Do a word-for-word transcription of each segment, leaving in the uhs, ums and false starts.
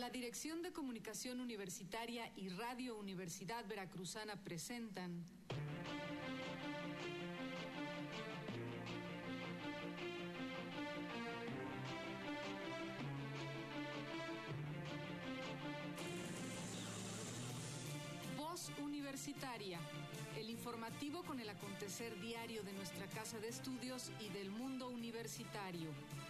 La Dirección de Comunicación Universitaria y Radio Universidad Veracruzana presentan Voz Universitaria, el informativo con el acontecer diario de nuestra casa de estudios y del mundo universitario.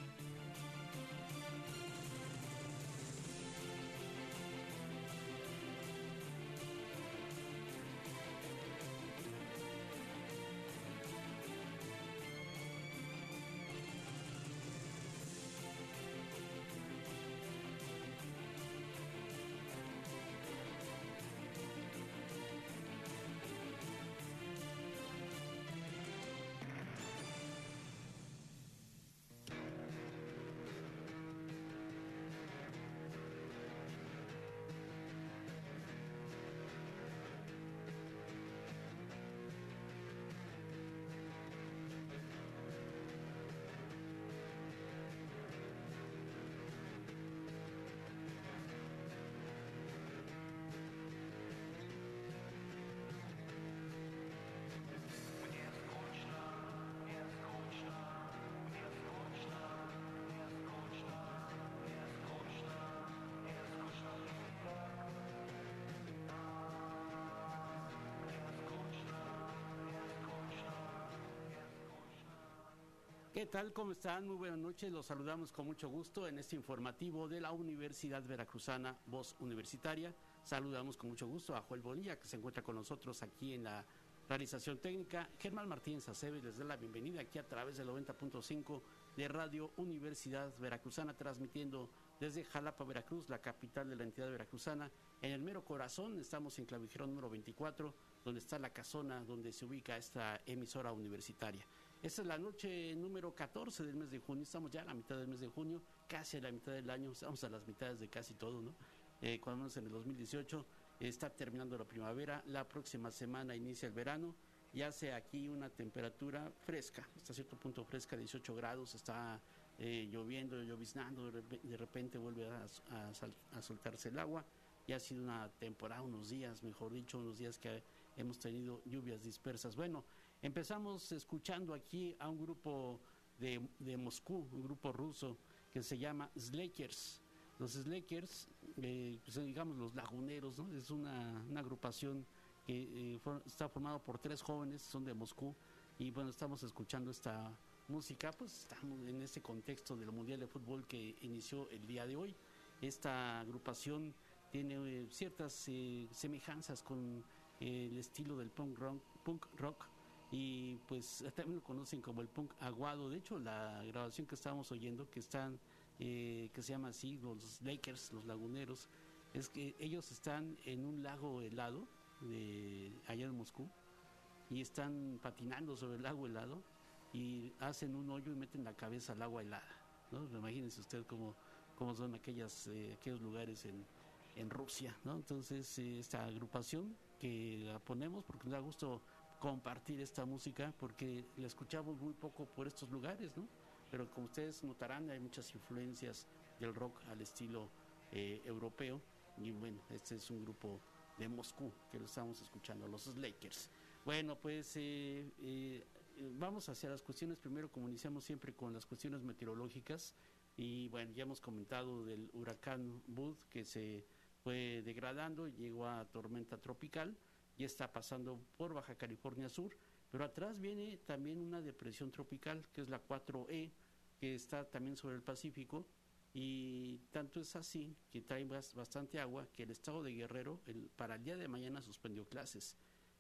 ¿Qué tal? ¿Cómo están? Muy buenas noches. Los saludamos con mucho gusto en este informativo de la Universidad Veracruzana, Voz Universitaria. Saludamos con mucho gusto a Joel Bonilla, que se encuentra con nosotros aquí en la realización técnica. Germán Martínez Aceves les da la bienvenida aquí a través del noventa punto cinco de Radio Universidad Veracruzana, transmitiendo desde Jalapa, Veracruz, la capital de la entidad veracruzana. En el mero corazón estamos en Clavijero número veinticuatro, donde está la casona donde se ubica esta emisora universitaria. Esta es la noche número catorce del mes de junio. Estamos ya a la mitad del mes de junio, casi a la mitad del año. Estamos a las mitades de casi todo, ¿no? Eh, cuando menos en el dos mil dieciocho eh, está terminando la primavera. La próxima semana inicia el verano y hace aquí una temperatura fresca, hasta cierto punto fresca, dieciocho grados. Está eh, lloviendo, lloviznando. De repente vuelve a, a, a soltarse el agua. Y ha sido una temporada, unos días, mejor dicho, unos días que hemos tenido lluvias dispersas. Bueno, empezamos escuchando aquí a un grupo de, de Moscú, un grupo ruso que se llama Slakers. Los Slakers, eh, pues digamos los laguneros, ¿no? Es una, una agrupación que eh, for, está formada por tres jóvenes, son de Moscú, y bueno, estamos escuchando esta música, pues estamos en este contexto del Mundial de Fútbol que inició el día de hoy. Esta agrupación tiene eh, ciertas eh, semejanzas con eh, el estilo del punk rock, punk rock y pues también lo conocen como el punk aguado. De hecho, la grabación que estábamos oyendo, que están eh, que se llama así, los Lakers, los laguneros, es que ellos están en un lago helado de allá en Moscú y están patinando sobre el lago helado y hacen un hoyo y meten la cabeza al agua helada, ¿no? Imagínense usted cómo, cómo son aquellas, eh, aquellos lugares en en Rusia, ¿no? Entonces eh, esta agrupación que la ponemos porque nos da gusto compartir esta música porque la escuchamos muy poco por estos lugares, ¿no? Pero como ustedes notarán, hay muchas influencias del rock al estilo eh, europeo y bueno, este es un grupo de Moscú que lo estamos escuchando, los Slakers. Bueno, pues eh, eh, vamos hacia las cuestiones primero, como iniciamos siempre con las cuestiones meteorológicas. Y bueno, ya hemos comentado del huracán Bud que se fue degradando, llegó a tormenta tropical y está pasando por Baja California Sur, pero atrás viene también una depresión tropical que es la cuatro E, que está también sobre el Pacífico, y tanto es así que trae bastante agua que el estado de Guerrero el, para el día de mañana suspendió clases.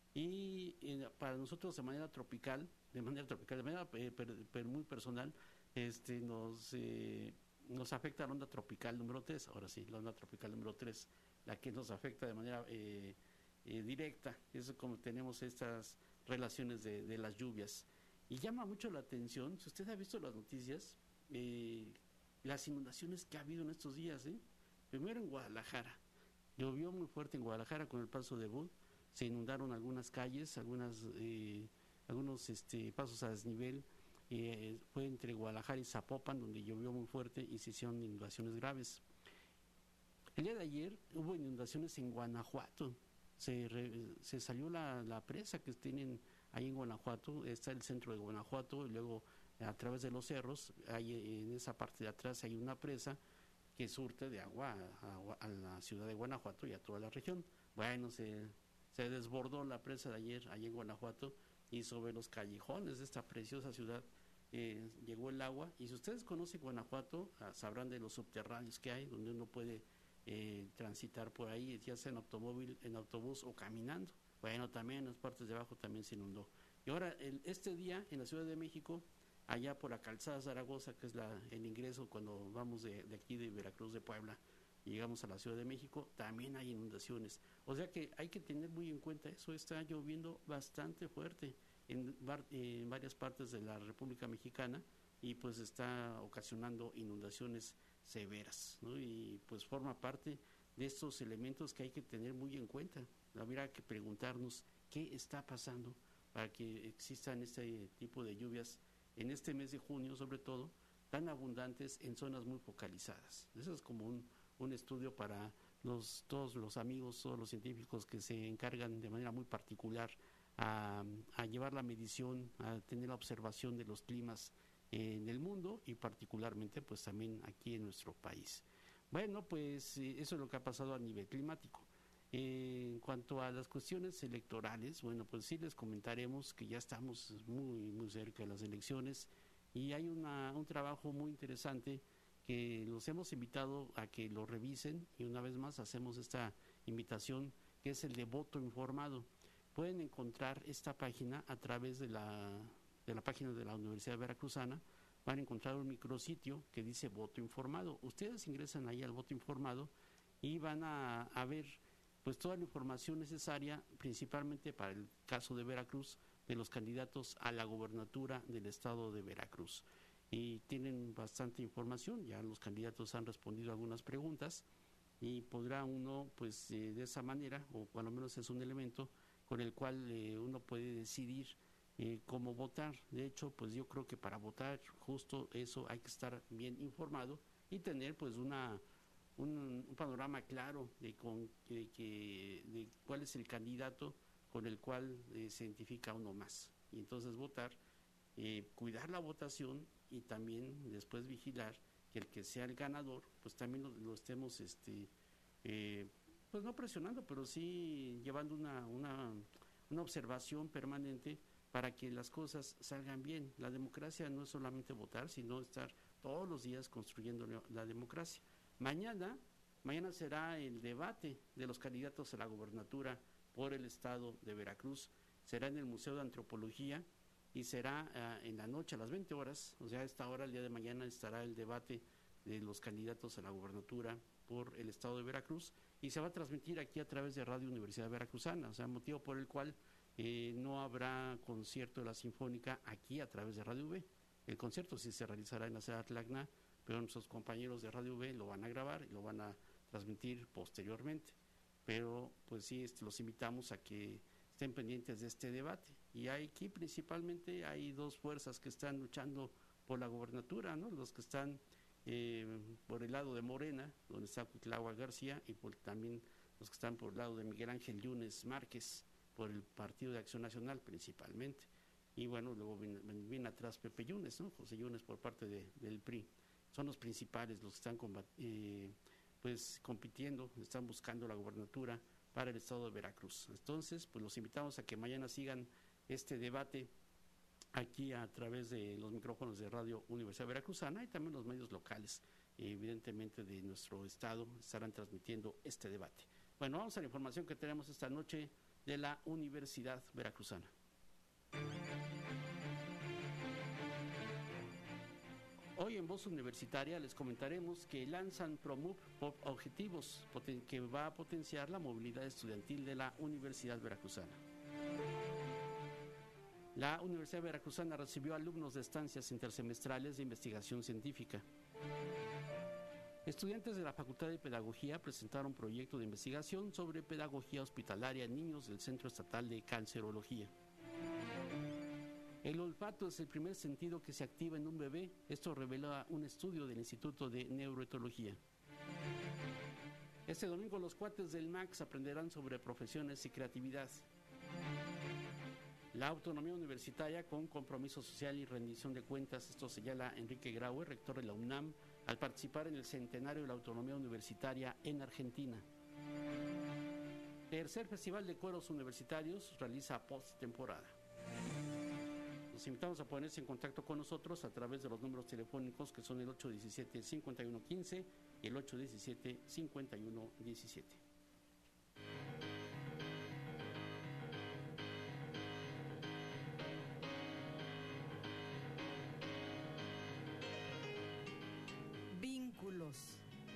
Y eh, para nosotros de manera tropical, de manera tropical, de manera eh, per, per, muy personal, este nos eh, nos afecta la onda tropical número tres, ahora sí, la onda tropical número tres, la que nos afecta de manera eh, eh, directa. Es como tenemos estas relaciones de, de las lluvias. Y llama mucho la atención, si usted ha visto las noticias, eh, las inundaciones que ha habido en estos días, ¿eh? Primero en Guadalajara, llovió muy fuerte en Guadalajara con el paso de Bud, se inundaron algunas calles, algunas eh, algunos este, pasos a desnivel. Eh, fue entre Guadalajara y Zapopan donde llovió muy fuerte y se hicieron inundaciones graves. El día de ayer hubo inundaciones en Guanajuato. Se, re, se salió la, la presa que tienen ahí en Guanajuato, está el centro de Guanajuato, y luego a través de los cerros, hay, en esa parte de atrás hay una presa que surte de agua a, a la ciudad de Guanajuato y a toda la región. Bueno, se, se desbordó la presa de ayer ahí en Guanajuato, y sobre los callejones de esta preciosa ciudad eh, llegó el agua. Y si ustedes conocen Guanajuato, ah, sabrán de los subterráneos que hay, donde uno puede eh, transitar por ahí, ya sea en automóvil, en autobús o caminando. Bueno, también en las partes de abajo también se inundó. Y ahora, el, este día en la Ciudad de México, allá por la calzada Zaragoza, que es la, el ingreso cuando vamos de, de aquí de Veracruz, de Puebla, y llegamos a la Ciudad de México, también hay inundaciones. O sea que hay que tener muy en cuenta eso. Está lloviendo bastante fuerte en, en varias partes de la República Mexicana, y pues está ocasionando inundaciones severas, ¿no? Y pues forma parte de estos elementos que hay que tener muy en cuenta. Habrá que preguntarnos qué está pasando para que existan este tipo de lluvias en este mes de junio, sobre todo, tan abundantes en zonas muy focalizadas. Eso es como un, un estudio para los, todos los amigos, todos los científicos que se encargan de manera muy particular a, a llevar la medición, a tener la observación de los climas en el mundo, y particularmente pues también aquí en nuestro país. Bueno, pues eso es lo que ha pasado a nivel climático. Eh, en cuanto a las cuestiones electorales, bueno, pues sí les comentaremos que ya estamos muy, muy cerca de las elecciones, y hay una, un trabajo muy interesante que los hemos invitado a que lo revisen, y una vez más hacemos esta invitación, que es el de voto informado. Pueden encontrar esta página a través de la, de la página de la Universidad Veracruzana. Van a encontrar un micrositio que dice voto informado. Ustedes ingresan ahí al voto informado y van a, a ver pues toda la información necesaria, principalmente para el caso de Veracruz, de los candidatos a la gobernatura del estado de Veracruz. Y tienen bastante información, ya los candidatos han respondido algunas preguntas, y podrá uno, pues eh, de esa manera, o por lo menos es un elemento con el cual eh, uno puede decidir eh, cómo votar. De hecho, pues yo creo que para votar justo eso hay que estar bien informado y tener pues una Un, un panorama claro de, con, de, que, de cuál es el candidato con el cual eh, se identifica uno más, y entonces votar, eh, cuidar la votación, y también después vigilar que el que sea el ganador pues también lo, lo estemos este, eh, pues no presionando, pero sí llevando una, una, una observación permanente para que las cosas salgan bien. La democracia no es solamente votar, sino estar todos los días construyendo la democracia. Mañana, mañana será el debate de los candidatos a la gobernatura por el estado de Veracruz. Será en el Museo de Antropología, y será uh, en la noche a las veinte horas, o sea, a esta hora, el día de mañana, estará el debate de los candidatos a la gobernatura por el estado de Veracruz, y se va a transmitir aquí a través de Radio Universidad Veracruzana, o sea, motivo por el cual eh, no habrá concierto de la Sinfónica aquí a través de Radio V. El concierto sí se realizará en la sede Atlacna, pero nuestros compañeros de Radio V lo van a grabar y lo van a transmitir posteriormente. Pero pues sí, este, los invitamos a que estén pendientes de este debate. Y aquí principalmente hay dos fuerzas que están luchando por la gobernatura, ¿no? Los que están eh, por el lado de Morena, donde está Cuitlahua García, y por, también los que están por el lado de Miguel Ángel Yunes Márquez, por el Partido de Acción Nacional principalmente. Y bueno, luego viene, viene atrás Pepe Yunes, ¿no? José Yunes por parte de, del P R I. Son los principales, los que están combat, eh, pues compitiendo, están buscando la gobernatura para el estado de Veracruz. Entonces, pues los invitamos a que mañana sigan este debate aquí a través de los micrófonos de Radio Universidad Veracruzana, y también los medios locales, eh, evidentemente de nuestro estado, estarán transmitiendo este debate. Bueno, vamos a la información que tenemos esta noche de la Universidad Veracruzana. Hoy en Voz Universitaria les comentaremos que lanzan ProMove por objetivos que va a potenciar la movilidad estudiantil de la Universidad Veracruzana. La Universidad Veracruzana recibió alumnos de estancias intersemestrales de investigación científica. Estudiantes de la Facultad de Pedagogía presentaron un proyecto de investigación sobre pedagogía hospitalaria en niños del Centro Estatal de Cancerología. El olfato es el primer sentido que se activa en un bebé. Esto revela un estudio del Instituto de Neuroetología. Este domingo los cuates del M A X aprenderán sobre profesiones y creatividad. La autonomía universitaria con compromiso social y rendición de cuentas, esto señala Enrique Graue, rector de la UNAM, al participar en el centenario de la autonomía universitaria en Argentina. Tercer Festival de Coros Universitarios realiza post-temporada. Los invitamos a ponerse en contacto con nosotros a través de los números telefónicos que son el ocho uno siete, cinco uno uno cinco y el ocho uno siete, cinco uno uno siete. Vínculos.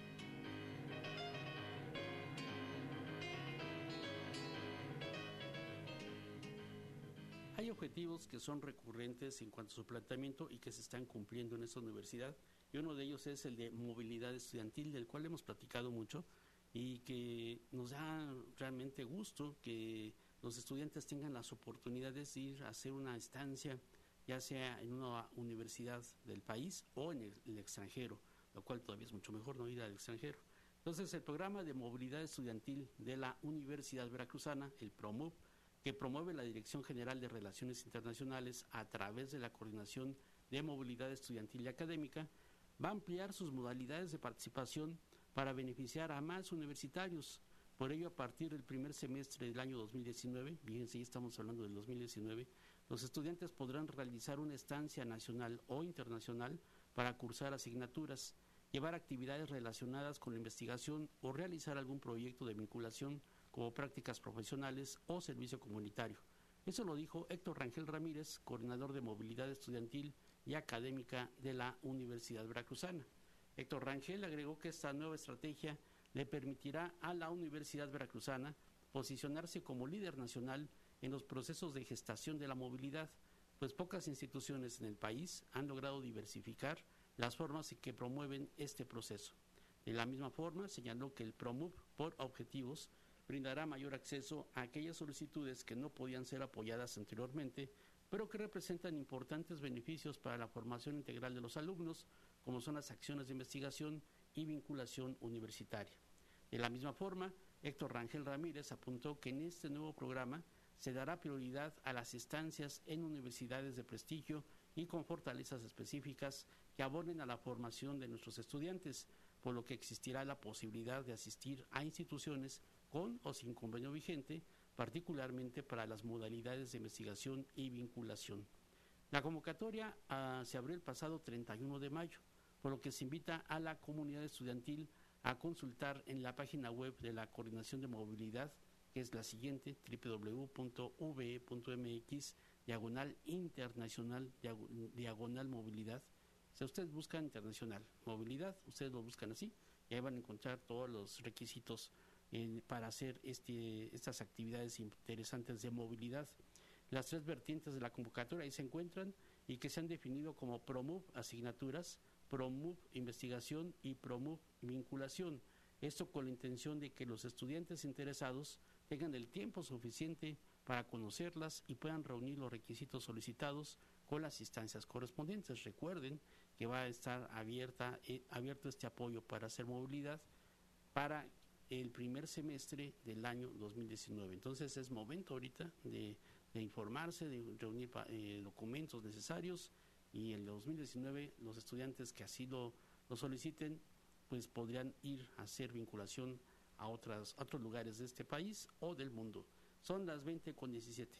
Hay objetivos que son recurrentes en cuanto a su planteamiento y que se están cumpliendo en esta universidad, y uno de ellos es el de movilidad estudiantil, del cual hemos platicado mucho y que nos da realmente gusto que los estudiantes tengan las oportunidades de ir a hacer una estancia, ya sea en una universidad del país o en el, el extranjero, lo cual todavía es mucho mejor no ir al extranjero. Entonces, el programa de movilidad estudiantil de la Universidad Veracruzana, el PROMUV, que promueve la Dirección General de Relaciones Internacionales a través de la Coordinación de Movilidad Estudiantil y Académica, va a ampliar sus modalidades de participación para beneficiar a más universitarios. Por ello, a partir del primer semestre del año dos mil diecinueve, fíjense, ya estamos hablando del dos mil diecinueve, los estudiantes podrán realizar una estancia nacional o internacional para cursar asignaturas, llevar actividades relacionadas con la investigación o realizar algún proyecto de vinculación como prácticas profesionales o servicio comunitario. Eso lo dijo Héctor Rangel Ramírez, coordinador de movilidad estudiantil y académica de la Universidad Veracruzana. Héctor Rangel agregó que esta nueva estrategia le permitirá a la Universidad Veracruzana posicionarse como líder nacional en los procesos de gestación de la movilidad, pues pocas instituciones en el país han logrado diversificar las formas en que promueven este proceso. De la misma forma, señaló que el PROMUV, por objetivos, brindará mayor acceso a aquellas solicitudes que no podían ser apoyadas anteriormente, pero que representan importantes beneficios para la formación integral de los alumnos, como son las acciones de investigación y vinculación universitaria. De la misma forma, Héctor Rangel Ramírez apuntó que en este nuevo programa se dará prioridad a las estancias en universidades de prestigio y con fortalezas específicas que abonen a la formación de nuestros estudiantes, por lo que existirá la posibilidad de asistir a instituciones con o sin convenio vigente, particularmente para las modalidades de investigación y vinculación. La convocatoria uh, se abrió el pasado treinta y uno de mayo, por lo que se invita a la comunidad estudiantil a consultar en la página web de la Coordinación de Movilidad, que es la siguiente, doble u doble u doble u punto v e punto m x diagonal internacional diagonal movilidad. Si ustedes buscan internacional movilidad, ustedes lo buscan así, y ahí van a encontrar todos los requisitos eh, para hacer este, estas actividades interesantes de movilidad. Las tres vertientes de la convocatoria ahí se encuentran y que se han definido como PROMUV asignaturas, PROMUV investigación y PROMUV vinculación. Esto con la intención de que los estudiantes interesados tengan el tiempo suficiente para conocerlas y puedan reunir los requisitos solicitados con las instancias correspondientes. Recuerden que va a estar abierta, eh, abierto este apoyo para hacer movilidad para el primer semestre del año dos mil diecinueve. Entonces es momento ahorita de, de informarse, de reunir eh, documentos necesarios, y en el dos mil diecinueve los estudiantes que así lo, lo soliciten pues podrían ir a hacer vinculación a otras, otros lugares de este país o del mundo. Son las veinte con diecisiete.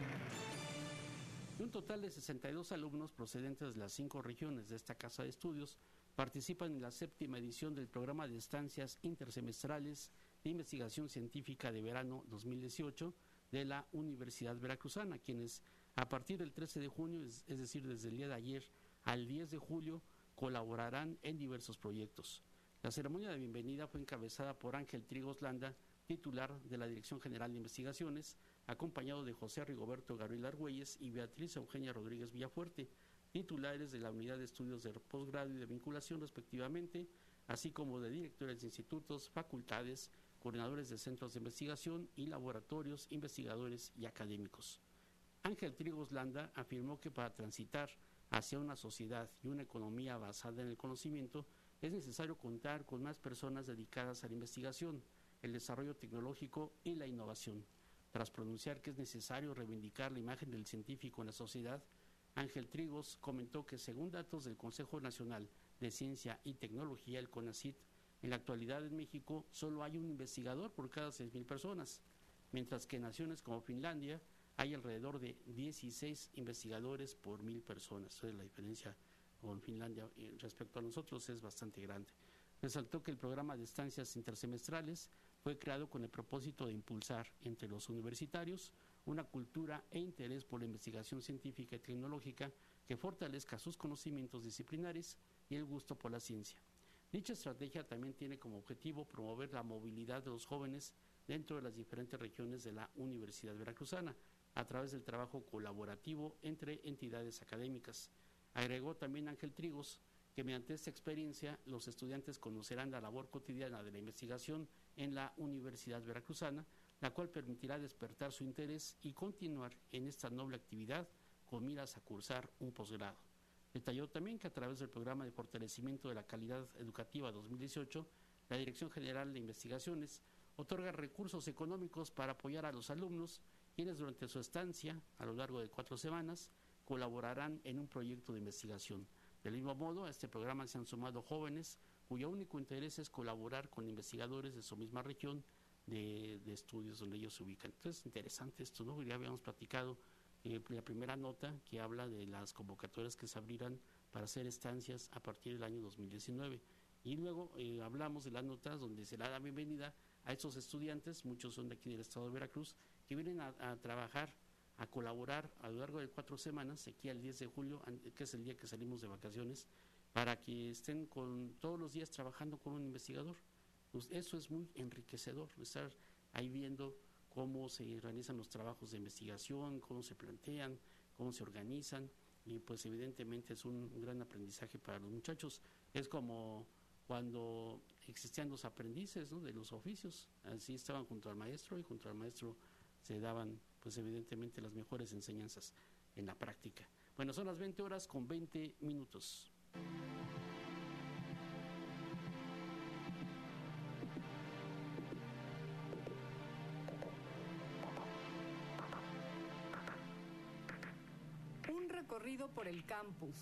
Un total de sesenta y dos alumnos procedentes de las cinco regiones de esta casa de estudios participan en la séptima edición del programa de estancias intersemestrales de investigación científica de verano dos mil dieciocho de la Universidad Veracruzana, quienes a partir del trece de junio, es, es decir, desde el día de ayer al diez de julio, colaborarán en diversos proyectos. La ceremonia de bienvenida fue encabezada por Ángel Trigos Landa, titular de la Dirección General de Investigaciones, acompañado de José Rigoberto Gabriel Argüelles y Beatriz Eugenia Rodríguez Villafuerte, titulares de la Unidad de Estudios de Posgrado y de Vinculación respectivamente, así como de directores de institutos, facultades, coordinadores de centros de investigación y laboratorios, investigadores y académicos. Ángel Trigos Landa afirmó que para transitar hacia una sociedad y una economía basada en el conocimiento, es necesario contar con más personas dedicadas a la investigación, el desarrollo tecnológico y la innovación. Tras pronunciar que es necesario reivindicar la imagen del científico en la sociedad, Ángel Trigos comentó que según datos del Consejo Nacional de Ciencia y Tecnología, el CONACYT, en la actualidad en México solo hay un investigador por cada seis mil personas, mientras que en naciones como Finlandia hay alrededor de dieciséis investigadores por mil personas. Entonces, la diferencia con Finlandia respecto a nosotros es bastante grande. Resaltó que el programa de estancias intersemestrales fue creado con el propósito de impulsar entre los universitarios una cultura e interés por la investigación científica y tecnológica que fortalezca sus conocimientos disciplinares y el gusto por la ciencia. Dicha estrategia también tiene como objetivo promover la movilidad de los jóvenes dentro de las diferentes regiones de la Universidad Veracruzana, a través del trabajo colaborativo entre entidades académicas. Agregó también Ángel Trigos que mediante esta experiencia los estudiantes conocerán la labor cotidiana de la investigación en la Universidad Veracruzana, la cual permitirá despertar su interés y continuar en esta noble actividad con miras a cursar un posgrado. Detalló también que a través del Programa de Fortalecimiento de la Calidad Educativa dos mil dieciocho, la Dirección General de Investigaciones otorga recursos económicos para apoyar a los alumnos, quienes durante su estancia, a lo largo de cuatro semanas, colaborarán en un proyecto de investigación. Del mismo modo, a este programa se han sumado jóvenes cuyo único interés es colaborar con investigadores de su misma región de, de estudios donde ellos se ubican. Entonces, interesante esto, ¿no? Ya habíamos platicado eh, la primera nota que habla de las convocatorias que se abrirán para hacer estancias a partir del año dos mil diecinueve. Y luego eh, hablamos de las notas donde se le da la bienvenida a estos estudiantes, muchos son de aquí del estado de Veracruz, que vienen a, a trabajar, a colaborar a lo largo de cuatro semanas, aquí al diez de julio, que es el día que salimos de vacaciones, para que estén con todos los días trabajando con un investigador. Pues eso es muy enriquecedor, estar ahí viendo cómo se realizan los trabajos de investigación, cómo se plantean, cómo se organizan, y pues evidentemente es un gran aprendizaje para los muchachos. Es como cuando existían los aprendices, ¿no?, de los oficios, así estaban junto al maestro y junto al maestro se daban pues evidentemente las mejores enseñanzas en la práctica. Bueno, son las veinte horas con veinte minutos. Un recorrido por el campus.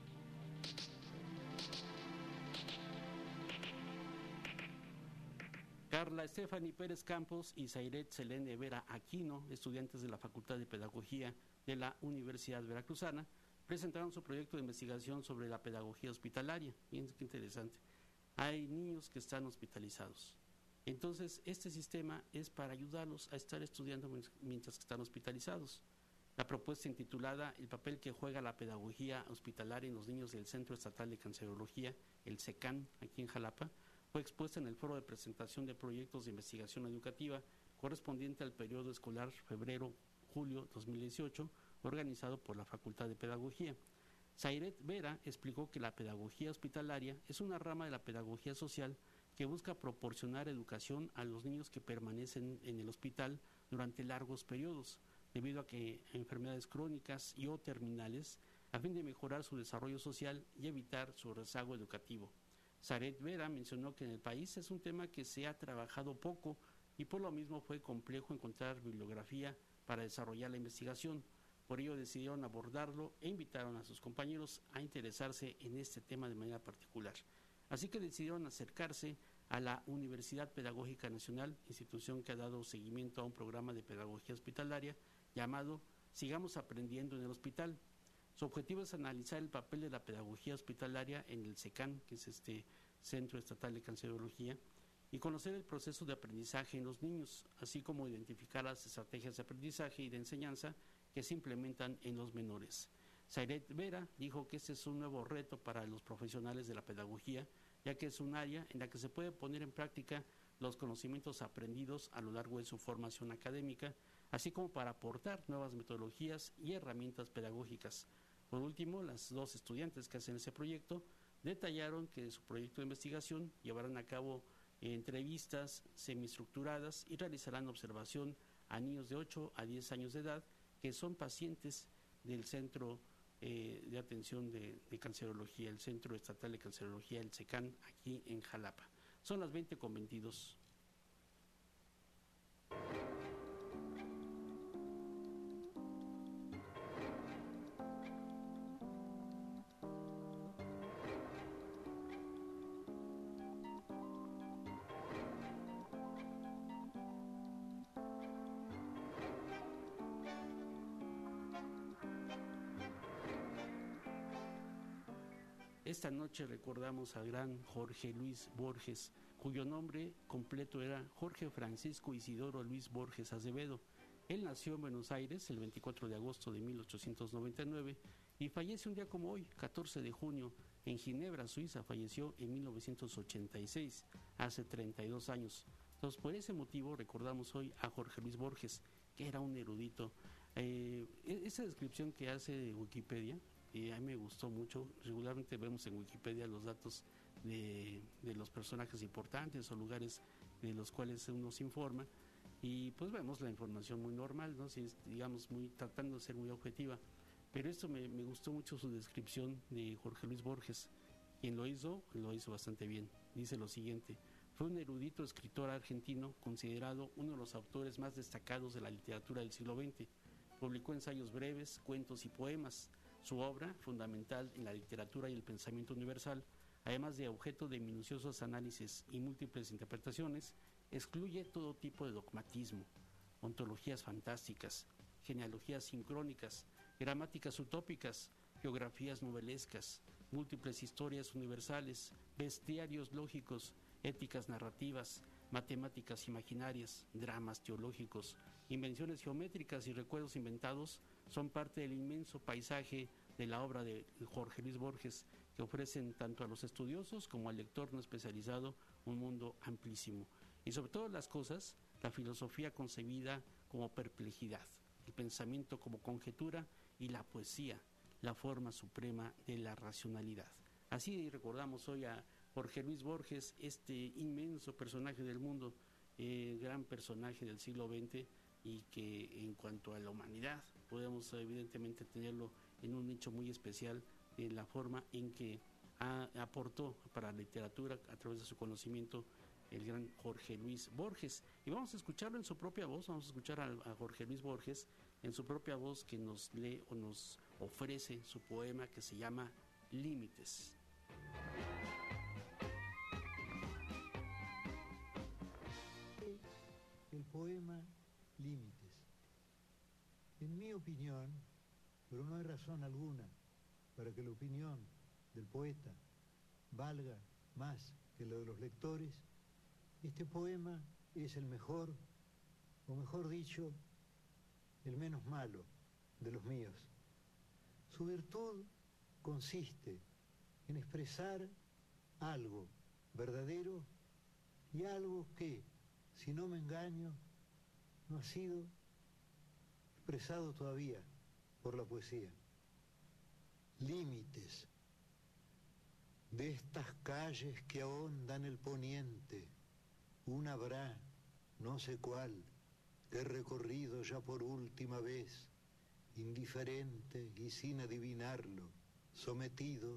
Carla Stephanie Pérez Campos y Zairet Selene Vera Aquino, estudiantes de la Facultad de Pedagogía de la Universidad Veracruzana, presentaron su proyecto de investigación sobre la pedagogía hospitalaria. Fíjense qué interesante. Hay niños que están hospitalizados. Entonces, este sistema es para ayudarlos a estar estudiando mientras que están hospitalizados. La propuesta intitulada El papel que juega la pedagogía hospitalaria en los niños del Centro Estatal de Cancerología, el SECAN, aquí en Jalapa, fue expuesta en el foro de presentación de proyectos de investigación educativa correspondiente al periodo escolar febrero-julio dos mil dieciocho, organizado por la Facultad de Pedagogía. Zairet Vera explicó que la pedagogía hospitalaria es una rama de la pedagogía social que busca proporcionar educación a los niños que permanecen en el hospital durante largos periodos, debido a que enfermedades crónicas y o terminales, a fin de mejorar su desarrollo social y evitar su rezago educativo. Zairet Vera mencionó que en el país es un tema que se ha trabajado poco y por lo mismo fue complejo encontrar bibliografía para desarrollar la investigación. Por ello decidieron abordarlo e invitaron a sus compañeros a interesarse en este tema de manera particular. Así que decidieron acercarse a la Universidad Pedagógica Nacional, institución que ha dado seguimiento a un programa de pedagogía hospitalaria llamado Sigamos Aprendiendo en el Hospital. Su objetivo es analizar el papel de la pedagogía hospitalaria en el SECAN, que es este Centro Estatal de Cancerología, y conocer el proceso de aprendizaje en los niños, así como identificar las estrategias de aprendizaje y de enseñanza que se implementan en los menores. Zairet Vera dijo que este es un nuevo reto para los profesionales de la pedagogía, ya que es un área en la que se puede poner en práctica los conocimientos aprendidos a lo largo de su formación académica, así como para aportar nuevas metodologías y herramientas pedagógicas. Por último, las dos estudiantes que hacen ese proyecto detallaron que su proyecto de investigación llevarán a cabo entrevistas semiestructuradas y realizarán observación a niños de ocho a diez años de edad que son pacientes del Centro eh, de atención de, de cancerología, el Centro Estatal de Cancerología, el SECAN, aquí en Jalapa. Son las veinte con veintidós. Esta noche recordamos al gran Jorge Luis Borges, cuyo nombre completo era Jorge Francisco Isidoro Luis Borges Azevedo. Él nació en Buenos Aires el veinticuatro de agosto de mil ochocientos noventa y nueve y fallece un día como hoy, catorce de junio, en Ginebra, Suiza. Falleció en mil novecientos ochenta y seis, hace treinta y dos años. Entonces, por ese motivo recordamos hoy a Jorge Luis Borges, que era un erudito. Eh, esa descripción que hace de Wikipedia, y a mí me gustó mucho. Regularmente vemos en Wikipedia los datos de, de los personajes importantes o lugares de los cuales uno se informa, y pues vemos la información muy normal, ¿no? Si es, digamos, muy tratando de ser muy objetiva. Pero esto me, me gustó mucho, su descripción de Jorge Luis Borges. Quien lo hizo, lo hizo bastante bien. Dice lo siguiente: fue un erudito escritor argentino considerado uno de los autores más destacados de la literatura del siglo veinte. Publicó ensayos breves, cuentos y poemas. Su obra, fundamental en la literatura y el pensamiento universal, además de objeto de minuciosos análisis y múltiples interpretaciones, excluye todo tipo de dogmatismo, ontologías fantásticas, genealogías sincrónicas, gramáticas utópicas, geografías novelescas, múltiples historias universales, bestiarios lógicos, éticas narrativas, matemáticas imaginarias, dramas teológicos, invenciones geométricas y recuerdos inventados son parte del inmenso paisaje de la obra de Jorge Luis Borges, que ofrecen tanto a los estudiosos como al lector no especializado un mundo amplísimo. Y sobre todas las cosas, la filosofía concebida como perplejidad, el pensamiento como conjetura y la poesía, la forma suprema de la racionalidad. Así recordamos hoy a Jorge Luis Borges, este inmenso personaje del mundo, eh, gran personaje del siglo veinte, y que en cuanto a la humanidad podemos evidentemente tenerlo en un nicho muy especial, en la forma en que a, aportó para la literatura a través de su conocimiento el gran Jorge Luis Borges. Y vamos a escucharlo en su propia voz, vamos a escuchar a, a Jorge Luis Borges en su propia voz, que nos lee o nos ofrece su poema que se llama Límites. El poema Límites. En mi opinión, pero no hay razón alguna para que la opinión del poeta valga más que la de los lectores, este poema es el mejor, o mejor dicho, el menos malo de los míos. Su virtud consiste en expresar algo verdadero y algo que, si no me engaño, no ha sido expresado todavía por la poesía. Límites de estas calles que ahondan el poniente, una habrá, no sé cuál, que he recorrido ya por última vez, indiferente y sin adivinarlo, sometido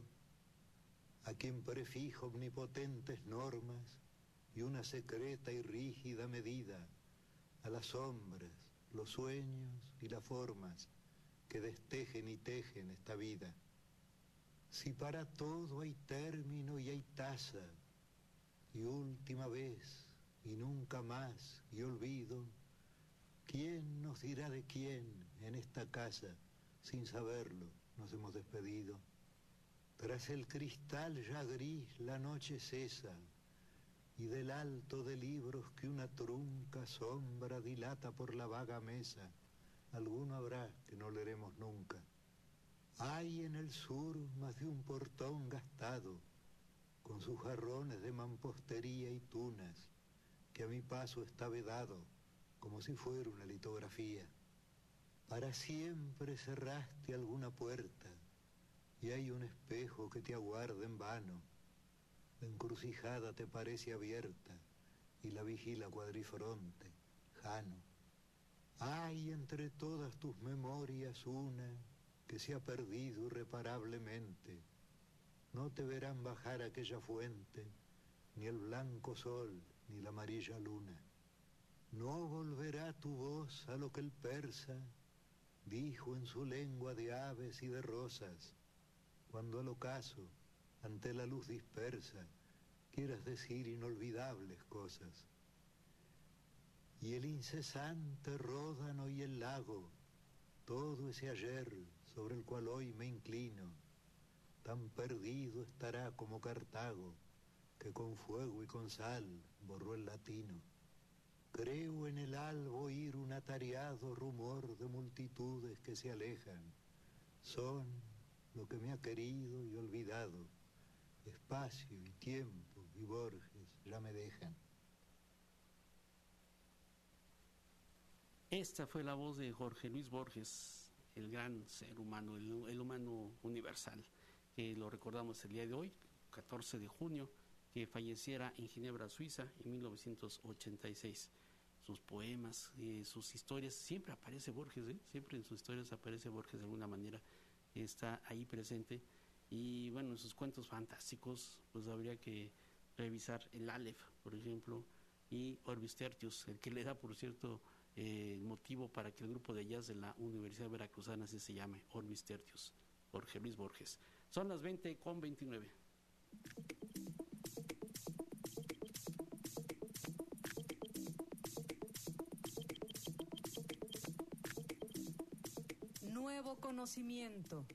a quien prefijo omnipotentes normas y una secreta y rígida medida a las sombras, los sueños y las formas que destejen y tejen esta vida. Si para todo hay término y hay tasa, y última vez, y nunca más, y olvido, ¿quién nos dirá de quién en esta casa, sin saberlo, nos hemos despedido? Tras el cristal ya gris la noche cesa, y del alto de libros que una trunca sombra dilata por la vaga mesa, alguno habrá que no leeremos nunca. Hay en el sur más de un portón gastado, con sus jarrones de mampostería y tunas, que a mi paso está vedado, como si fuera una litografía. Para siempre cerraste alguna puerta, y hay un espejo que te aguarda en vano. La encrucijada te parece abierta, y la vigila cuadrifronte, Jano. Hay entre todas tus memorias una que se ha perdido irreparablemente. No te verán bajar aquella fuente, ni el blanco sol, ni la amarilla luna. No volverá tu voz a lo que el persa dijo en su lengua de aves y de rosas, cuando al ocaso, ante la luz dispersa, quieras decir inolvidables cosas. Y el incesante ródano y el lago, todo ese ayer sobre el cual hoy me inclino, tan perdido estará como Cartago, que con fuego y con sal borró el latino. Creo en el alba oír un atareado rumor de multitudes que se alejan. Son lo que me ha querido y olvidado. Espacio y tiempo y Borges ya me dejan. Esta fue la voz de Jorge Luis Borges, el gran ser humano, el, el humano universal, que lo recordamos el día de hoy, catorce de junio, que falleciera en Ginebra, Suiza, en mil novecientos ochenta y seis. Sus poemas, eh, sus historias, siempre aparece Borges, ¿eh? Siempre en sus historias aparece Borges de alguna manera, está ahí presente. Y bueno, en sus cuentos fantásticos, pues habría que revisar el Aleph, por ejemplo, y Orbis Tertius, el que le da, por cierto, eh, el motivo para que el grupo de jazz de la Universidad Veracruzana así se llame, Orbis Tertius, Jorge Luis Borges. Son las veinte con veintinueve. Nuevo conocimiento.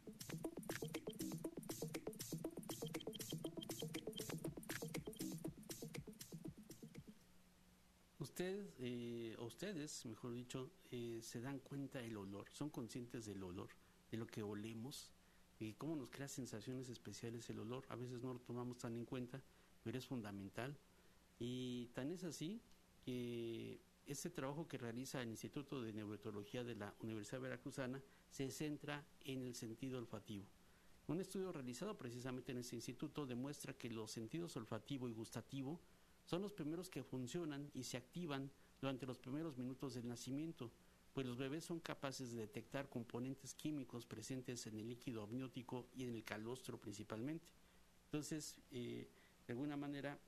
Usted, eh, o ustedes, mejor dicho, eh, se dan cuenta del olor, son conscientes del olor, de lo que olemos, y cómo nos crea sensaciones especiales el olor. A veces no lo tomamos tan en cuenta, pero es fundamental. Y tan es así que este trabajo que realiza el Instituto de Neuroetología de la Universidad Veracruzana se centra en el sentido olfativo. Un estudio realizado precisamente en este instituto demuestra que los sentidos olfativo y gustativo son los primeros que funcionan y se activan durante los primeros minutos del nacimiento, pues los bebés son capaces de detectar componentes químicos presentes en el líquido amniótico y en el calostro principalmente. Entonces, eh, de alguna manera,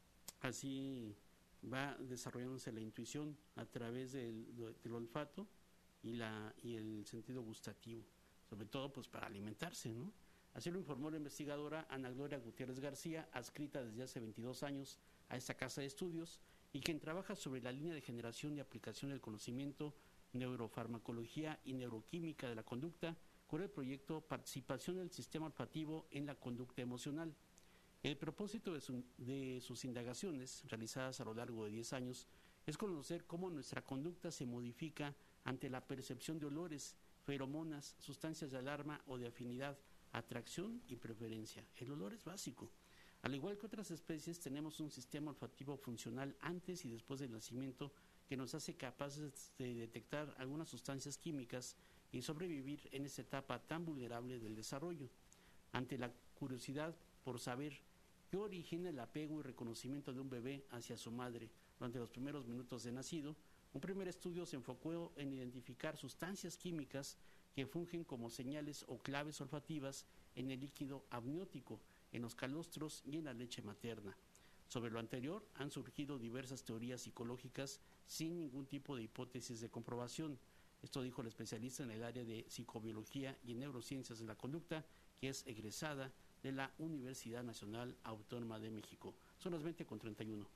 así va desarrollándose la intuición a través del, del olfato y, la, y el sentido gustativo, sobre todo pues para alimentarse, ¿no? Así lo informó la investigadora Ana Gloria Gutiérrez García, adscrita desde hace veintidós años a esta casa de estudios y quien trabaja sobre la línea de generación y aplicación del conocimiento, neurofarmacología y neuroquímica de la conducta, con el proyecto Participación del Sistema Olfativo en la Conducta Emocional. El propósito de, su, de sus indagaciones, realizadas a lo largo de diez años, es conocer cómo nuestra conducta se modifica ante la percepción de olores, feromonas, sustancias de alarma o de afinidad, atracción y preferencia. El olor es básico. Al igual que otras especies, tenemos un sistema olfativo funcional antes y después del nacimiento que nos hace capaces de detectar algunas sustancias químicas y sobrevivir en esta etapa tan vulnerable del desarrollo. Ante la curiosidad por saber qué origina el apego y reconocimiento de un bebé hacia su madre durante los primeros minutos de nacido, un primer estudio se enfocó en identificar sustancias químicas que fungen como señales o claves olfativas en el líquido amniótico, en los calostros y en la leche materna. Sobre lo anterior han surgido diversas teorías psicológicas sin ningún tipo de hipótesis de comprobación. Esto dijo la especialista en el área de psicobiología y neurociencias de la conducta, que es egresada de la Universidad Nacional Autónoma de México. Son las veinte con treinta y uno.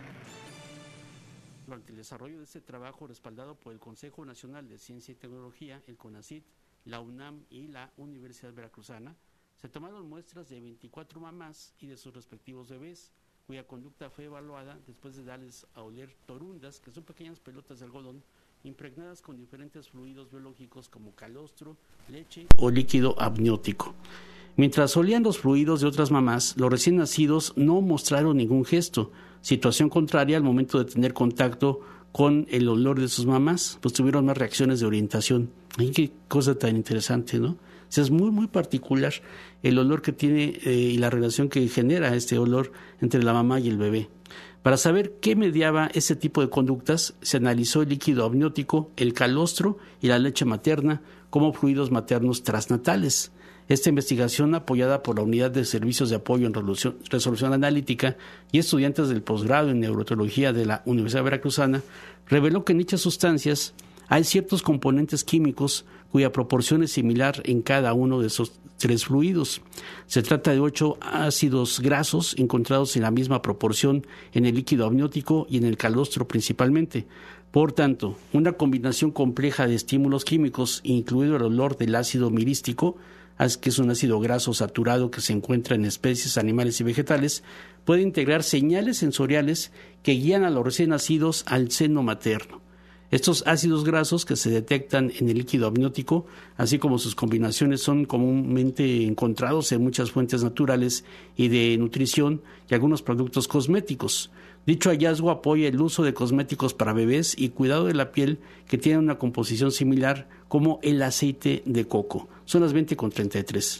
Durante el desarrollo de este trabajo, respaldado por el Consejo Nacional de Ciencia y Tecnología, el CONACYT, la UNAM y la Universidad Veracruzana, se tomaron muestras de veinticuatro mamás y de sus respectivos bebés, cuya conducta fue evaluada después de darles a oler torundas, que son pequeñas pelotas de algodón, impregnadas con diferentes fluidos biológicos como calostro, leche o líquido amniótico. Mientras olían los fluidos de otras mamás, los recién nacidos no mostraron ningún gesto, situación contraria al momento de tener contacto con el olor de sus mamás, pues tuvieron más reacciones de orientación. Ay, qué cosa tan interesante, ¿no? O sea, es muy, muy particular el olor que tiene eh, y la relación que genera este olor entre la mamá y el bebé. Para saber qué mediaba ese tipo de conductas, se analizó el líquido amniótico, el calostro y la leche materna como fluidos maternos transnatales. Esta investigación, apoyada por la Unidad de Servicios de Apoyo en Resolución, Resolución Analítica y estudiantes del posgrado en Neurotología de la Universidad Veracruzana, reveló que en dichas sustancias hay ciertos componentes químicos cuya proporción es similar en cada uno de esos tres fluidos. Se trata de ocho ácidos grasos encontrados en la misma proporción en el líquido amniótico y en el calostro principalmente. Por tanto, una combinación compleja de estímulos químicos, incluido el olor del ácido mirístico, que es un ácido graso saturado que se encuentra en especies animales y vegetales, puede integrar señales sensoriales que guían a los recién nacidos al seno materno. Estos ácidos grasos que se detectan en el líquido amniótico, así como sus combinaciones, son comúnmente encontrados en muchas fuentes naturales y de nutrición y algunos productos cosméticos. Dicho hallazgo apoya el uso de cosméticos para bebés y cuidado de la piel que tienen una composición similar como el aceite de coco. Son las veinte con treinta y tres.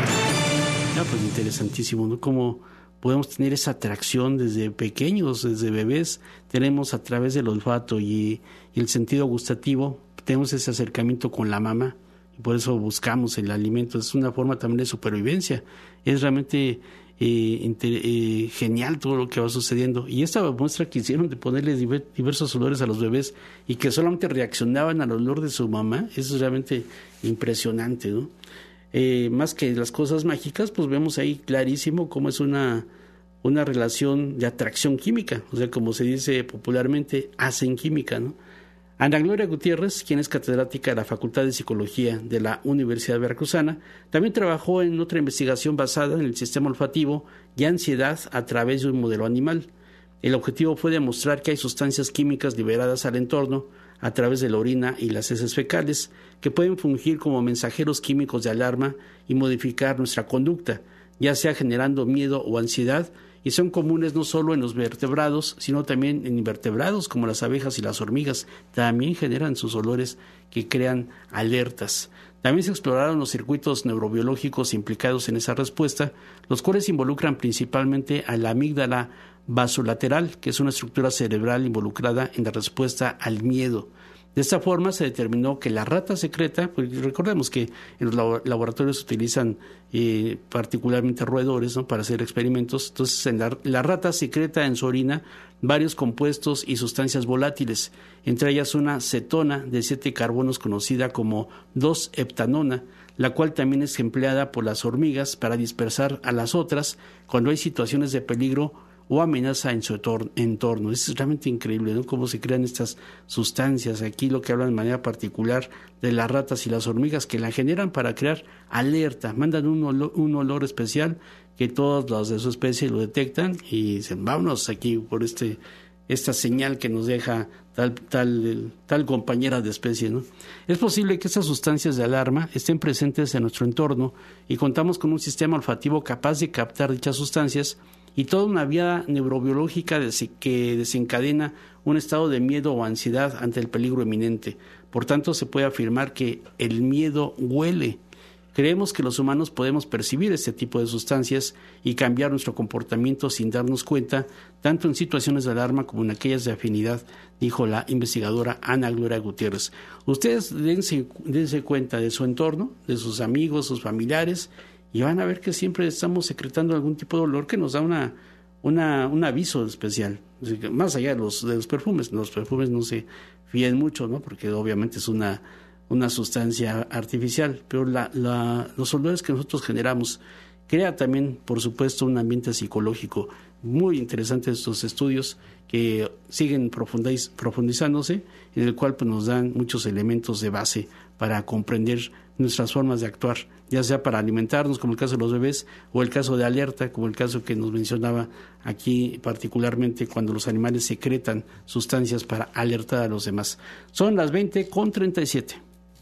Ya, pues interesantísimo, ¿no? Cómo podemos tener esa atracción desde pequeños, desde bebés. Tenemos a través del olfato y, y el sentido gustativo, tenemos ese acercamiento con la mamá y por eso buscamos el alimento. Es una forma también de supervivencia. Es realmente eh, inter, eh, genial todo lo que va sucediendo. Y esta muestra que hicieron de ponerle diversos olores a los bebés y que solamente reaccionaban al olor de su mamá, eso es realmente impresionante, ¿no? Eh, más que las cosas mágicas, pues vemos ahí clarísimo cómo es una, una relación de atracción química, o sea, como se dice popularmente, hacen química, ¿no? Ana Gloria Gutiérrez, quien es catedrática de la Facultad de Psicología de la Universidad Veracruzana, también trabajó en otra investigación basada en el sistema olfativo y ansiedad a través de un modelo animal. El objetivo fue demostrar que hay sustancias químicas liberadas al entorno a través de la orina y las heces fecales que pueden fungir como mensajeros químicos de alarma y modificar nuestra conducta, ya sea generando miedo o ansiedad, y son comunes no solo en los vertebrados, sino también en invertebrados como las abejas y las hormigas. También generan sus olores que crean alertas. También se exploraron los circuitos neurobiológicos implicados en esa respuesta, los cuales involucran principalmente a la amígdala basolateral, que es una estructura cerebral involucrada en la respuesta al miedo. De esta forma se determinó que la rata secreta, porque recordemos que en los laboratorios se utilizan eh, particularmente roedores, ¿no?, para hacer experimentos. Entonces en la, la rata secreta en su orina varios compuestos y sustancias volátiles, entre ellas una cetona de siete carbonos conocida como dos heptanona, la cual también es empleada por las hormigas para dispersar a las otras cuando hay situaciones de peligro o amenaza en su entorno. Es realmente increíble, ¿no?, cómo se crean estas sustancias. Aquí lo que hablan de manera particular de las ratas y las hormigas, que la generan para crear alerta, mandan un olor, un olor especial que todos los de su especie lo detectan y dicen, vámonos aquí por este esta señal que nos deja tal, tal, tal compañera de especie, ¿no? Es posible que estas sustancias de alarma estén presentes en nuestro entorno y contamos con un sistema olfativo capaz de captar dichas sustancias y toda una vía neurobiológica que desencadena un estado de miedo o ansiedad ante el peligro inminente. Por tanto, se puede afirmar que el miedo huele. Creemos que los humanos podemos percibir este tipo de sustancias y cambiar nuestro comportamiento sin darnos cuenta, tanto en situaciones de alarma como en aquellas de afinidad, dijo la investigadora Ana Gloria Gutiérrez. Ustedes dense, dense cuenta de su entorno, de sus amigos, sus familiares, y van a ver que siempre estamos secretando algún tipo de olor que nos da una, una, un aviso especial. Más allá de los, de los perfumes, los perfumes no se fíen mucho, ¿no?, porque obviamente es una, una sustancia artificial, pero la, la, los olores que nosotros generamos crea también, por supuesto, un ambiente psicológico. Muy interesantes estos estudios que siguen profundiz, profundizándose, en el cual pues, nos dan muchos elementos de base para comprender nuestras formas de actuar, ya sea para alimentarnos, como el caso de los bebés, o el caso de alerta, como el caso que nos mencionaba aquí, particularmente cuando los animales secretan sustancias para alertar a los demás. Son las veinte con treinta y siete.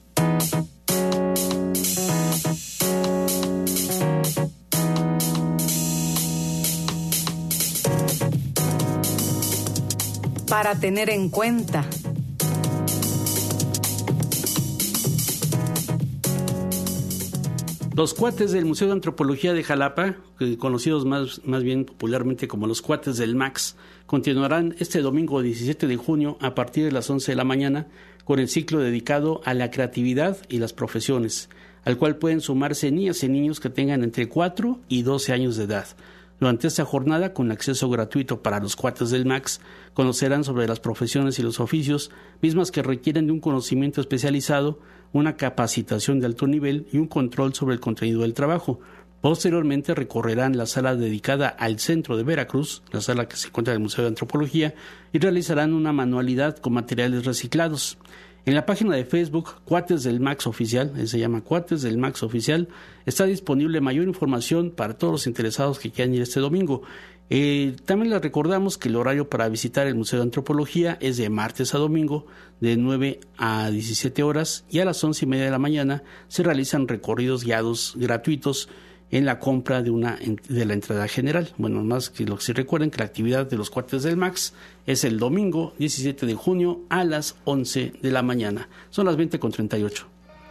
Para tener en cuenta. Los cuates del Museo de Antropología de Jalapa, conocidos más, más bien popularmente como los cuates del MAX, continuarán este domingo diecisiete de junio a partir de las once de la mañana con el ciclo dedicado a la creatividad y las profesiones, al cual pueden sumarse niñas y niños que tengan entre cuatro y doce años de edad. Durante esta jornada, con acceso gratuito para los cuates del M A X, conocerán sobre las profesiones y los oficios, mismas que requieren de un conocimiento especializado, una capacitación de alto nivel y un control sobre el contenido del trabajo. Posteriormente recorrerán la sala dedicada al centro de Veracruz, la sala que se encuentra en el Museo de Antropología, y realizarán una manualidad con materiales reciclados. En la página de Facebook, Cuates del M A X Oficial, se llama Cuates del M A X Oficial, está disponible mayor información para todos los interesados que quieran ir este domingo. Eh, también les recordamos que el horario para visitar el Museo de Antropología es de martes a domingo, de nueve a diecisiete horas, y a las once y media de la mañana se realizan recorridos guiados gratuitos en la compra de una de la entrada general. Bueno, más que lo que sí recuerden que la actividad de los cuates del M A X es el domingo diecisiete de junio a las once de la mañana. Son las veinte con treinta y ocho.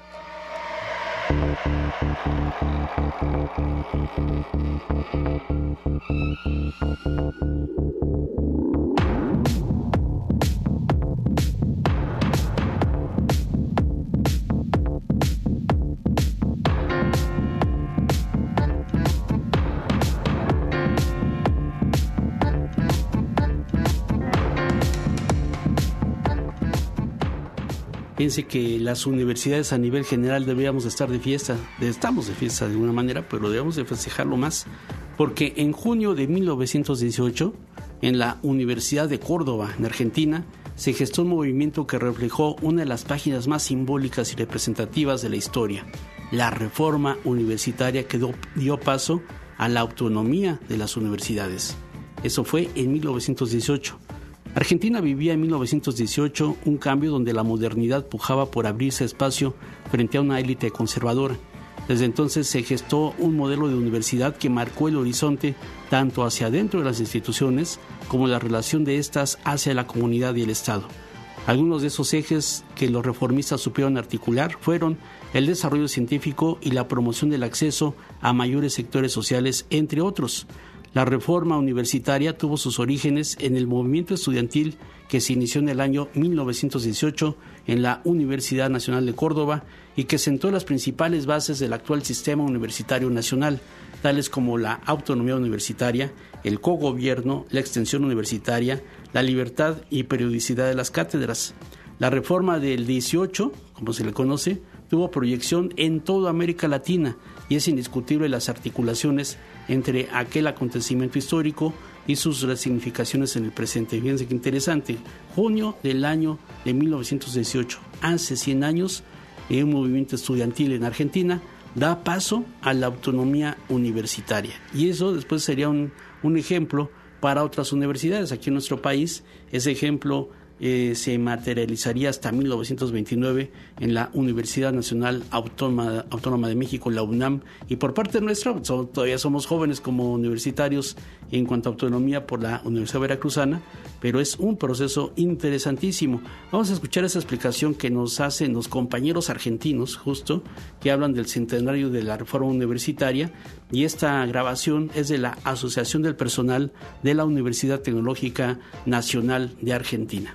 Piense que las universidades a nivel general deberíamos estar de fiesta, estamos de fiesta de alguna manera, pero debemos de festejarlo más, porque en junio de mil novecientos dieciocho, en la Universidad de Córdoba, en Argentina, se gestó un movimiento que reflejó una de las páginas más simbólicas y representativas de la historia, la reforma universitaria que dio paso a la autonomía de las universidades. Eso fue en mil novecientos dieciocho. Argentina vivía en mil novecientos dieciocho un cambio donde la modernidad pujaba por abrirse espacio frente a una élite conservadora. Desde entonces se gestó un modelo de universidad que marcó el horizonte tanto hacia adentro de las instituciones como la relación de estas hacia la comunidad y el Estado. Algunos de esos ejes que los reformistas supieron articular fueron el desarrollo científico y la promoción del acceso a mayores sectores sociales, entre otros. La reforma universitaria tuvo sus orígenes en el movimiento estudiantil que se inició en el año mil novecientos dieciocho en la Universidad Nacional de Córdoba y que sentó las principales bases del actual sistema universitario nacional, tales como la autonomía universitaria, el cogobierno, la extensión universitaria, la libertad y periodicidad de las cátedras. La reforma del dieciocho, como se le conoce, tuvo proyección en toda América Latina y es indiscutible las articulaciones entre aquel acontecimiento histórico y sus resignificaciones en el presente. Fíjense qué interesante. Junio del año de mil novecientos dieciocho, hace cien años, un movimiento estudiantil en Argentina da paso a la autonomía universitaria. Y eso después sería un, un ejemplo para otras universidades. Aquí en nuestro país, ese ejemplo eh, se materializaría hasta mil novecientos veintinueve en la Universidad Nacional Autónoma, Autónoma de México, la UNAM, y por parte nuestra, so, todavía somos jóvenes como universitarios en cuanto a autonomía por la Universidad Veracruzana, pero es un proceso interesantísimo. Vamos a escuchar esa explicación que nos hacen los compañeros argentinos, justo, que hablan del centenario de la reforma universitaria, y esta grabación es de la Asociación del Personal de la Universidad Tecnológica Nacional de Argentina.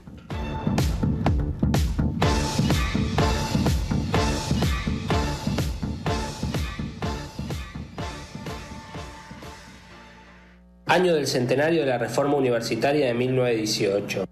Año del centenario de la Reforma Universitaria de mil novecientos dieciocho.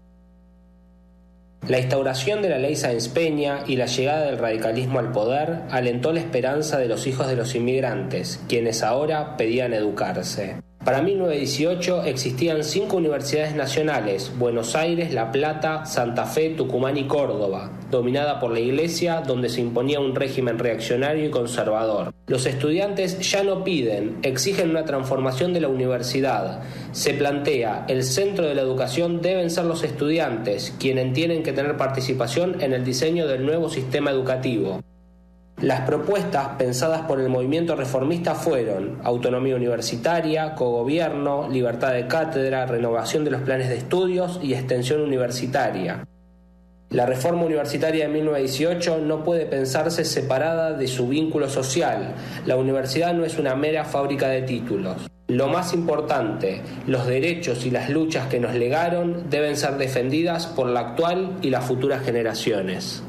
La instauración de la ley Sáenz Peña y la llegada del radicalismo al poder alentó la esperanza de los hijos de los inmigrantes, quienes ahora pedían educarse. Para mil novecientos dieciocho existían cinco universidades nacionales: Buenos Aires, La Plata, Santa Fe, Tucumán y Córdoba, dominada por la Iglesia, donde se imponía un régimen reaccionario y conservador. Los estudiantes ya no piden, exigen una transformación de la universidad. Se plantea, el centro de la educación deben ser los estudiantes, quienes tienen que tener participación en el diseño del nuevo sistema educativo. Las propuestas pensadas por el movimiento reformista fueron autonomía universitaria, cogobierno, libertad de cátedra, renovación de los planes de estudios y extensión universitaria. La reforma universitaria de mil novecientos dieciocho no puede pensarse separada de su vínculo social. La universidad no es una mera fábrica de títulos. Lo más importante, los derechos y las luchas que nos legaron deben ser defendidas por la actual y las futuras generaciones.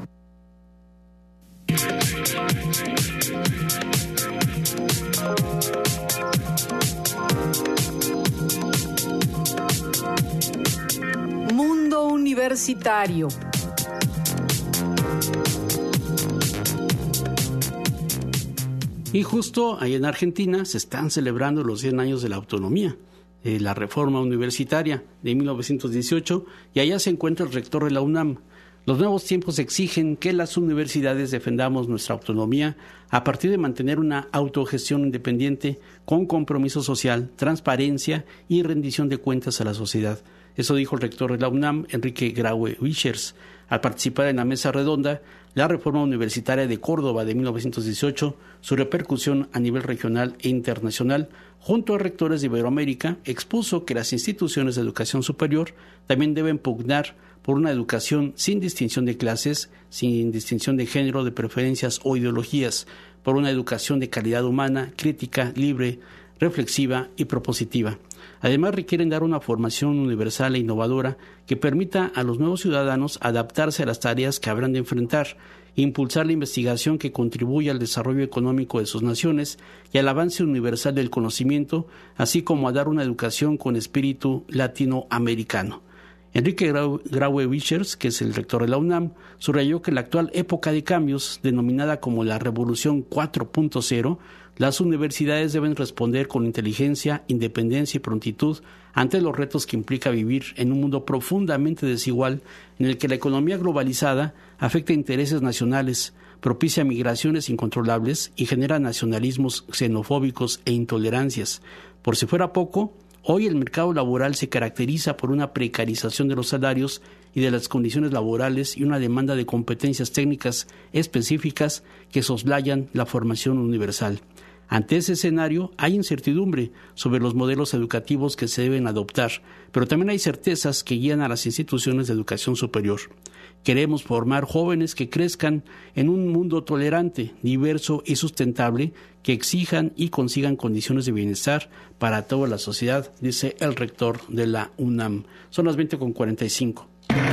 Mundo Universitario. Y justo ahí en Argentina se están celebrando los cien años de la autonomía, de la reforma universitaria de mil novecientos dieciocho, y allá se encuentra el rector de la UNAM. Los nuevos tiempos exigen que las universidades defendamos nuestra autonomía a partir de mantener una autogestión independiente con compromiso social, transparencia y rendición de cuentas a la sociedad. Eso dijo el rector de la UNAM, Enrique Graue Vichers, al participar en la mesa redonda La Reforma Universitaria de Córdoba de mil novecientos dieciocho, su repercusión a nivel regional e internacional. Junto a rectores de Iberoamérica, expuso que las instituciones de educación superior también deben pugnar por una educación sin distinción de clases, sin distinción de género, de preferencias o ideologías, por una educación de calidad humana, crítica, libre, reflexiva y propositiva. Además, requieren dar una formación universal e innovadora que permita a los nuevos ciudadanos adaptarse a las tareas que habrán de enfrentar, impulsar la investigación que contribuya al desarrollo económico de sus naciones y al avance universal del conocimiento, así como a dar una educación con espíritu latinoamericano. Enrique Graue Vichers, que es el rector de la UNAM, subrayó que en la actual época de cambios, denominada como la Revolución cuatro punto cero, las universidades deben responder con inteligencia, independencia y prontitud ante los retos que implica vivir en un mundo profundamente desigual, en el que la economía globalizada afecta intereses nacionales, propicia migraciones incontrolables y genera nacionalismos xenofóbicos e intolerancias. Por si fuera poco, hoy el mercado laboral se caracteriza por una precarización de los salarios y de las condiciones laborales y una demanda de competencias técnicas específicas que soslayan la formación universal. Ante ese escenario hay incertidumbre sobre los modelos educativos que se deben adoptar, pero también hay certezas que guían a las instituciones de educación superior. Queremos formar jóvenes que crezcan en un mundo tolerante, diverso y sustentable, que exijan y consigan condiciones de bienestar para toda la sociedad, dice el rector de la UNAM. Son las veinte con cuarenta y cinco.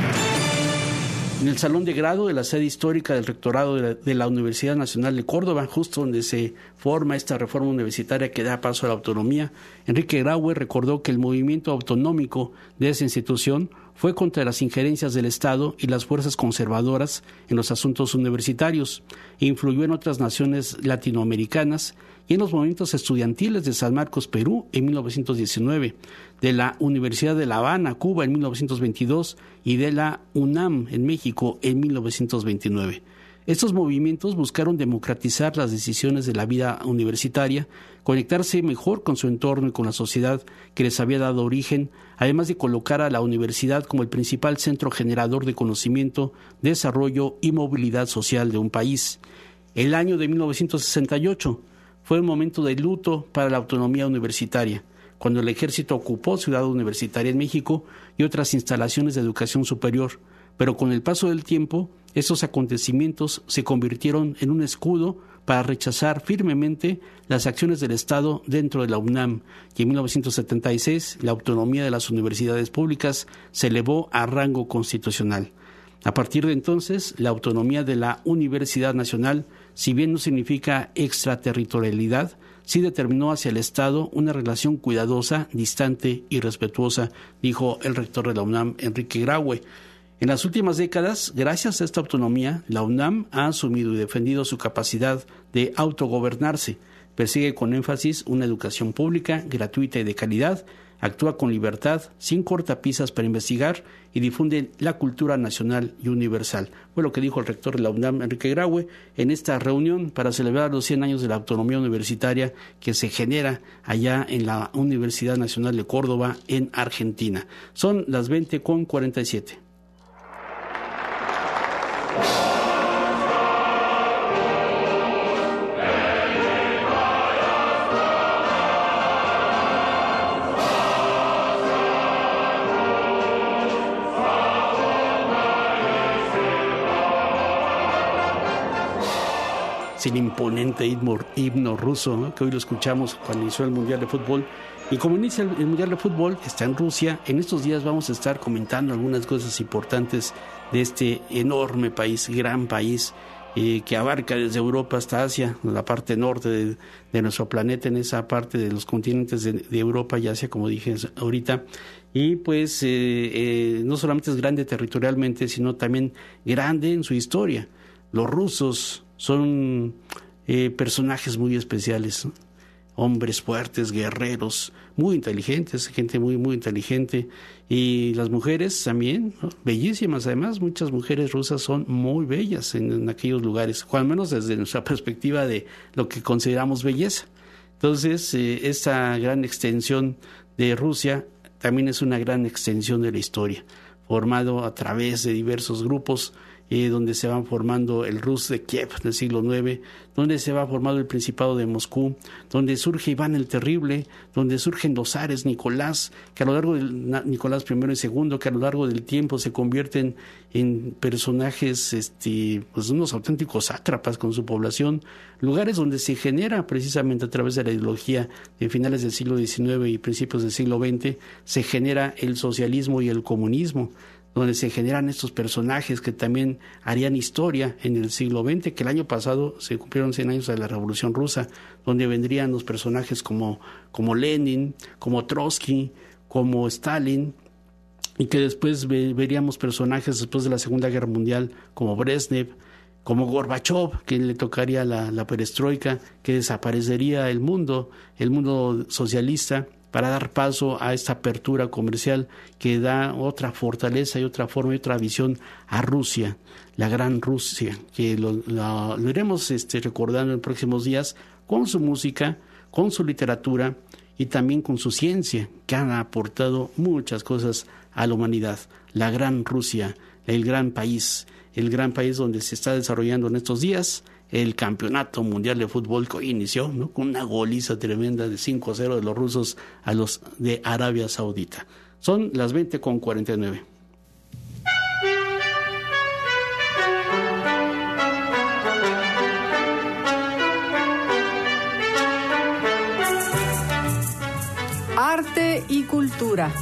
En el salón de grado de la sede histórica del rectorado de la, de la Universidad Nacional de Córdoba, justo donde se forma esta reforma universitaria que da paso a la autonomía, Enrique Graue recordó que el movimiento autonómico de esa institución fue contra las injerencias del Estado y las fuerzas conservadoras en los asuntos universitarios, e influyó en otras naciones latinoamericanas y en los movimientos estudiantiles de San Marcos, Perú, en mil novecientos diecinueve, de la Universidad de La Habana, Cuba, en mil novecientos veintidós, y de la UNAM, en México, en mil novecientos veintinueve. Estos movimientos buscaron democratizar las decisiones de la vida universitaria, conectarse mejor con su entorno y con la sociedad que les había dado origen, además de colocar a la universidad como el principal centro generador de conocimiento, desarrollo y movilidad social de un país. El año de mil novecientos sesenta y ocho fue un momento de luto para la autonomía universitaria, cuando el ejército ocupó Ciudad Universitaria en México y otras instalaciones de educación superior, pero con el paso del tiempo, esos acontecimientos se convirtieron en un escudo para rechazar firmemente las acciones del Estado dentro de la UNAM, y en mil novecientos setenta y seis la autonomía de las universidades públicas se elevó a rango constitucional. A partir de entonces, la autonomía de la Universidad Nacional, si bien no significa extraterritorialidad, sí determinó hacia el Estado una relación cuidadosa, distante y respetuosa, dijo el rector de la UNAM, Enrique Graue. En las últimas décadas, gracias a esta autonomía, la UNAM ha asumido y defendido su capacidad de autogobernarse, persigue con énfasis una educación pública, gratuita y de calidad, actúa con libertad, sin cortapisas para investigar y difunde la cultura nacional y universal. Fue lo que dijo el rector de la UNAM, Enrique Graue, en esta reunión para celebrar los cien años de la autonomía universitaria que se genera allá en la Universidad Nacional de Córdoba, en Argentina. Son las veinte con cuarenta y siete. Es el imponente himno, himno ruso, ¿no?, que hoy lo escuchamos cuando inició el Mundial de Fútbol Y como inicia el, el Mundial de Fútbol, está en Rusia, en estos días vamos a estar comentando algunas cosas importantes de este enorme país, gran país, eh, que abarca desde Europa hasta Asia, la parte norte de, de nuestro planeta, en esa parte de los continentes de, de Europa y Asia, como dije ahorita. Y pues eh, eh, no solamente es grande territorialmente, sino también grande en su historia. Los rusos son eh, personajes muy especiales, ¿no? Hombres fuertes, guerreros, muy inteligentes, gente muy, muy inteligente. Y las mujeres también, ¿no? Bellísimas. Además, muchas mujeres rusas son muy bellas en, en aquellos lugares, o al menos desde nuestra perspectiva de lo que consideramos belleza. Entonces, eh, esta gran extensión de Rusia también es una gran extensión de la historia, formado a través de diversos grupos, eh, donde se van formando el Rus de Kiev del siglo nueve, donde se va formando el Principado de Moscú, donde surge Iván el Terrible, donde surgen los zares Nicolás, que a lo largo del Nicolás primero y segundo, que a lo largo del tiempo se convierten en personajes, este, pues unos auténticos sátrapas con su población, lugares donde se genera precisamente a través de la ideología de finales del siglo diecinueve y principios del siglo veinte, se genera el socialismo y el comunismo, donde se generan estos personajes que también harían historia en el siglo veinte, que el año pasado se cumplieron cien años de la Revolución Rusa, donde vendrían los personajes como, como Lenin, como Trotsky, como Stalin, y que después ve, veríamos personajes después de la Segunda Guerra Mundial como Brezhnev, como Gorbachev, que le tocaría la, la perestroika, que desaparecería el mundo, el mundo socialista, para dar paso a esta apertura comercial que da otra fortaleza y otra forma y otra visión a Rusia, la gran Rusia, que lo, lo, lo iremos este, recordando en próximos días con su música, con su literatura y también con su ciencia, que han aportado muchas cosas a la humanidad. La gran Rusia, el gran país, el gran país donde se está desarrollando en estos días el Campeonato Mundial de Fútbol, que hoy inició, ¿no?, con una goliza tremenda de cinco a cero de los rusos a los de Arabia Saudita. Son las veinte con cuarenta y nueve. Arte y cultura.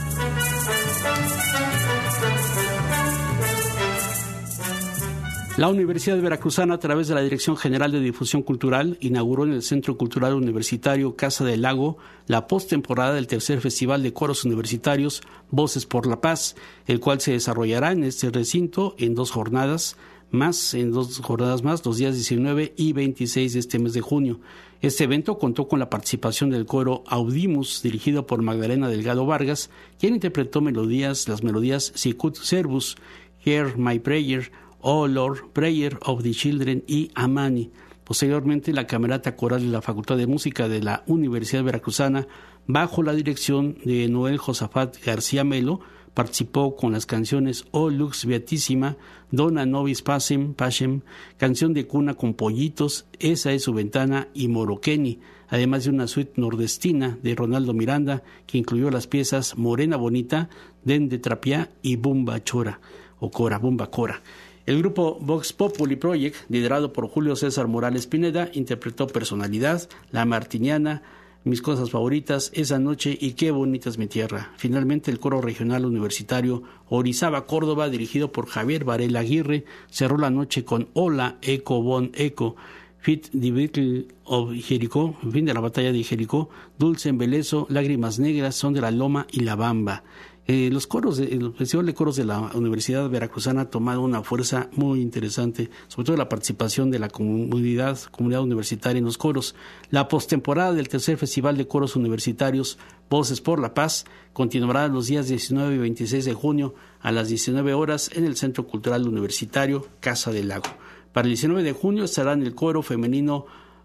La Universidad Veracruzana, a través de la Dirección General de Difusión Cultural, inauguró en el Centro Cultural Universitario Casa del Lago la postemporada del tercer Festival de Coros Universitarios Voces por la Paz, el cual se desarrollará en este recinto en dos jornadas más, en dos jornadas más, los días diecinueve y veintiséis de este mes de junio. Este evento contó con la participación del coro Audimus, dirigido por Magdalena Delgado Vargas, quien interpretó melodías, las melodías Sicut Servus, Hear My Prayer, Oh Lord, Prayer of the Children y Amani. Posteriormente, la Camerata Coral de la Facultad de Música de la Universidad Veracruzana, bajo la dirección de Noel Josafat García Melo, participó con las canciones Oh Lux Beatísima, Dona Nobis Pacem, Pacem, Canción de Cuna con Pollitos, Esa es su ventana y Moroqueni, además de una suite nordestina de Ronaldo Miranda, que incluyó las piezas Morena Bonita, Den de Trapiá y Bumba Chora, o Cora, Bumba Cora. El grupo Vox Populi Project, liderado por Julio César Morales Pineda, interpretó Personalidad, La Martiniana, Mis Cosas Favoritas, Esa Noche y Qué Bonita es mi Tierra. Finalmente, el coro regional universitario Orizaba Córdoba, dirigido por Javier Varela Aguirre, cerró la noche con Hola, Eco Bon Eco, Fit the Battle of Jericó, Fin de la Batalla de Jericó, Dulce Embelezo, Lágrimas Negras, Son de la Loma y La Bamba. Eh, los coros, de, el Festival de Coros de la Universidad Veracruzana ha tomado una fuerza muy interesante, sobre todo la participación de la comunidad, comunidad universitaria en los coros. La postemporada del tercer Festival de Coros Universitarios Voces por la Paz continuará los días diecinueve y veintiséis de junio a las diecinueve horas en el Centro Cultural Universitario Casa del Lago. Para el diecinueve de junio estarán el coro femenino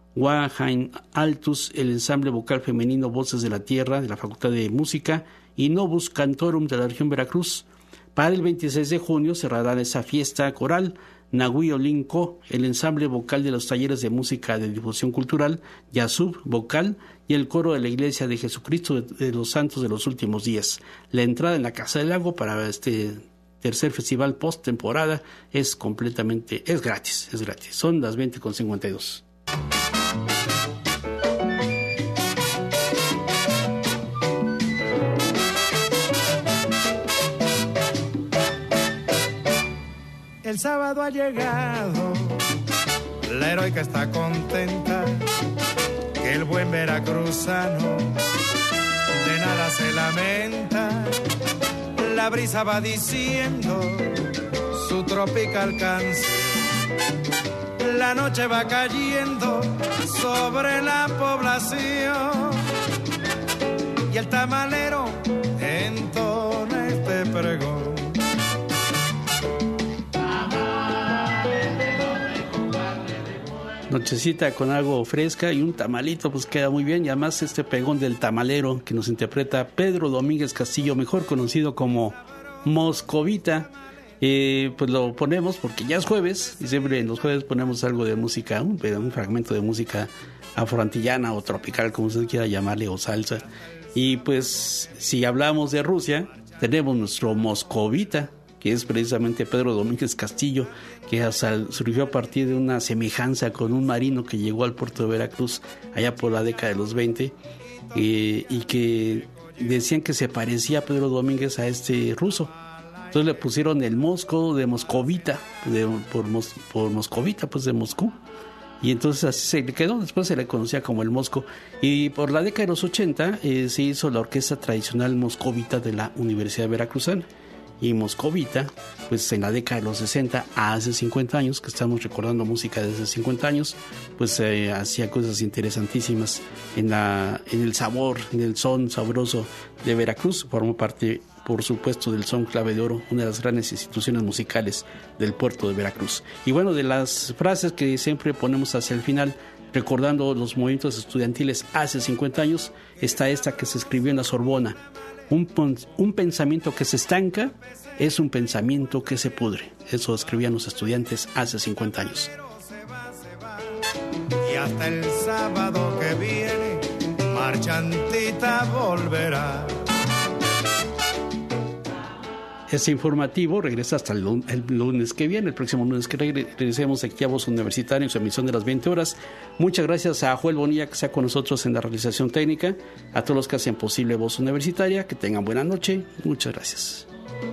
Wahain Altus, el ensamble vocal femenino Voces de la Tierra de la Facultad de Música y Novus Cantorum de la región Veracruz. Para el veintiséis de junio cerrarán esa fiesta coral Nahui Olinco, el ensamble vocal de los talleres de música de difusión cultural, Yasub vocal y el coro de la Iglesia de Jesucristo de, de los Santos de los Últimos Días. La entrada en la Casa del Lago para este tercer festival post temporada es completamente, es gratis, es gratis. Son las veinte con cincuenta y dos. El sábado ha llegado, la heroica está contenta, que el buen veracruzano de nada se lamenta. La brisa va diciendo su tropical canción, la noche va cayendo sobre la población y el tamalero entona este pregón. Nochecita con algo fresca y un tamalito, pues queda muy bien. Y además este pegón del tamalero que nos interpreta Pedro Domínguez Castillo, mejor conocido como Moscovita, eh, pues lo ponemos porque ya es jueves y siempre en los jueves ponemos algo de música, un, un fragmento de música afroantillana o tropical, como usted quiera llamarle, o salsa. Y pues si hablamos de Rusia, tenemos nuestro Moscovita, que es precisamente Pedro Domínguez Castillo, que surgió a partir de una semejanza con un marino que llegó al puerto de Veracruz allá por la década de los veinte, eh, y que decían que se parecía a Pedro Domínguez a este ruso. Entonces le pusieron el Mosco de Moscovita, de, por, por Moscovita, pues de Moscú. Y entonces así se le quedó, después se le conocía como el Mosco. Y por la década de los ochenta eh, se hizo la orquesta tradicional moscovita de la Universidad Veracruzana. Y Moscovita, pues en la década de los sesenta, hace cincuenta años, que estamos recordando música de hace cincuenta años, pues eh, hacía cosas interesantísimas en, la, en el sabor, en el son sabroso de Veracruz. Formó parte, por supuesto, del Son Clave de Oro, una de las grandes instituciones musicales del puerto de Veracruz. Y bueno, de las frases que siempre ponemos hacia el final, recordando los movimientos estudiantiles hace cincuenta años, está esta que se escribió en la Sorbona: Un, un pensamiento que se estanca es un pensamiento que se pudre. Eso escribían los estudiantes hace cincuenta años. Y hasta el sábado que viene, marchantita volverá. Este informativo regresa hasta el lunes, el lunes que viene, el próximo lunes que regresemos aquí a Voz Universitaria en su emisión de las veinte horas. Muchas gracias a Joel Bonilla, que está con nosotros en la realización técnica, a todos los que hacen posible Voz Universitaria, que tengan buena noche. Muchas gracias.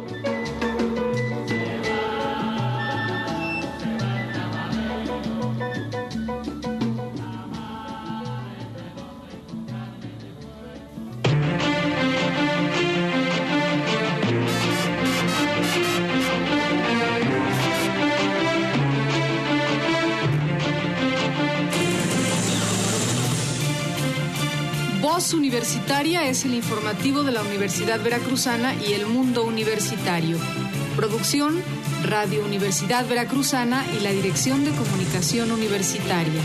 Voz Universitaria es el informativo de la Universidad Veracruzana y el mundo universitario. Producción, Radio Universidad Veracruzana y la Dirección de Comunicación Universitaria.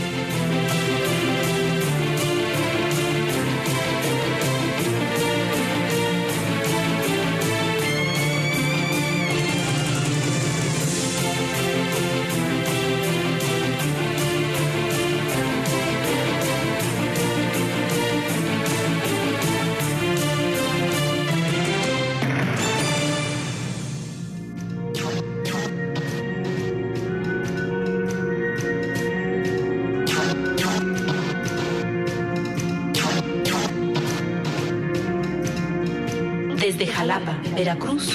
Desde Jalapa, Veracruz.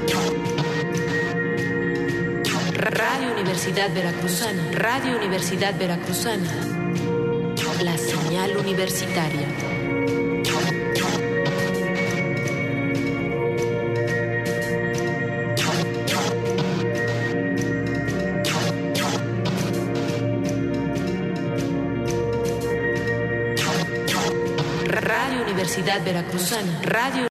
Radio Universidad Veracruzana. Radio Universidad Veracruzana. La señal universitaria. Radio Universidad Veracruzana. Radio